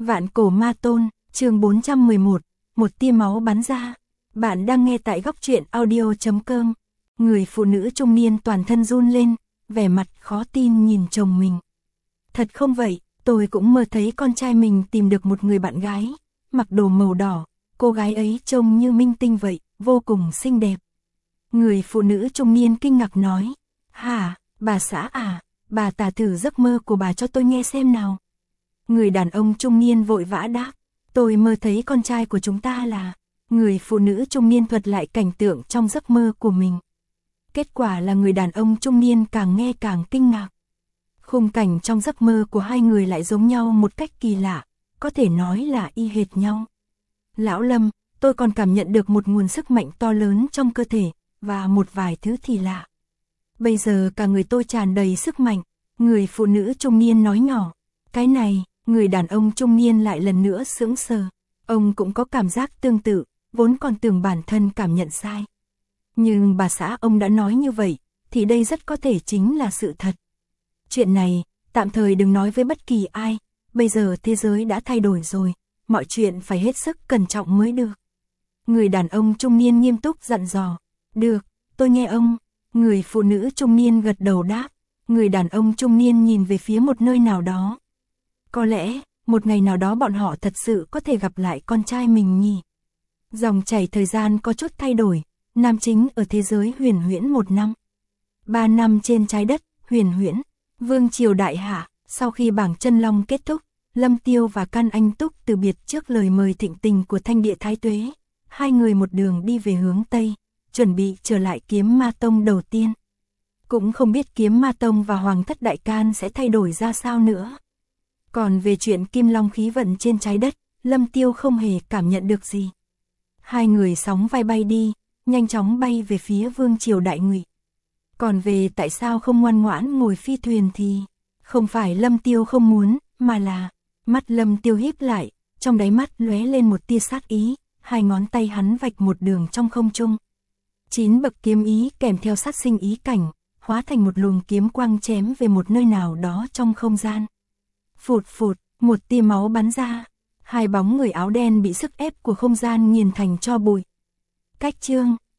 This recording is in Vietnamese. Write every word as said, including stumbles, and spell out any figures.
Vạn cổ ma tôn, chương bốn trăm mười một, một tia máu bắn ra. Bạn đang nghe tại góc truyện audio chấm com. Người phụ nữ trung niên toàn thân run lên, vẻ mặt khó tin nhìn chồng mình. Thật không vậy, tôi cũng mơ thấy con trai mình tìm được một người bạn gái, mặc đồ màu đỏ, cô gái ấy trông như minh tinh vậy, vô cùng xinh đẹp. Người phụ nữ trung niên kinh ngạc nói, hả, bà xã à, bà tả thử giấc mơ của bà cho tôi nghe xem nào. Người đàn ông trung niên vội vã đáp, tôi mơ thấy con trai của chúng ta là... Người phụ nữ trung niên thuật lại cảnh tượng trong giấc mơ của mình. Kết quả là người đàn ông trung niên càng nghe càng kinh ngạc. Khung cảnh trong giấc mơ của hai người lại giống nhau một cách kỳ lạ, có thể nói là y hệt nhau. Lão Lâm, tôi còn cảm nhận được một nguồn sức mạnh to lớn trong cơ thể, và một vài thứ thì lạ. Bây giờ cả người tôi tràn đầy sức mạnh, người phụ nữ trung niên nói nhỏ. Cái này, người đàn ông trung niên lại lần nữa sững sờ. Ông cũng có cảm giác tương tự, vốn còn tưởng bản thân cảm nhận sai. Nhưng bà xã ông đã nói như vậy, thì đây rất có thể chính là sự thật. Chuyện này, tạm thời đừng nói với bất kỳ ai, bây giờ thế giới đã thay đổi rồi, mọi chuyện phải hết sức cẩn trọng mới được. Người đàn ông trung niên nghiêm túc dặn dò. Được, tôi nghe ông. Người phụ nữ trung niên gật đầu đáp. Người đàn ông trung niên nhìn về phía một nơi nào đó. Có lẽ, một ngày nào đó bọn họ thật sự có thể gặp lại con trai mình nhỉ. Dòng chảy thời gian có chút thay đổi, nam chính ở thế giới huyền huyễn một năm. Ba năm trên trái đất, huyền huyễn, vương triều đại hạ, sau khi bảng chân long kết thúc, Lâm Tiêu và Can Anh Túc từ biệt trước lời mời thịnh tình của Thanh Địa Thái Tuế. Hai người một đường đi về hướng Tây, chuẩn bị trở lại kiếm ma tông đầu tiên. Cũng không biết kiếm ma tông và hoàng thất đại can sẽ thay đổi ra sao nữa. Còn về chuyện kim long khí vận trên trái đất, Lâm Tiêu không hề cảm nhận được gì. Hai người sóng vai bay đi, nhanh chóng bay về phía vương triều đại ngụy. Còn về tại sao không ngoan ngoãn ngồi phi thuyền thì, không phải Lâm Tiêu không muốn, mà là, mắt Lâm Tiêu híp lại, trong đáy mắt lóe lên một tia sát ý, hai ngón tay hắn vạch một đường trong không trung. Chín bậc kiếm ý kèm theo sát sinh ý cảnh, hóa thành một luồng kiếm quang chém về một nơi nào đó trong không gian. Phụt phụt, một tia máu bắn ra, hai bóng người áo đen bị sức ép của không gian nghiền thành tro bụi. Cách chương,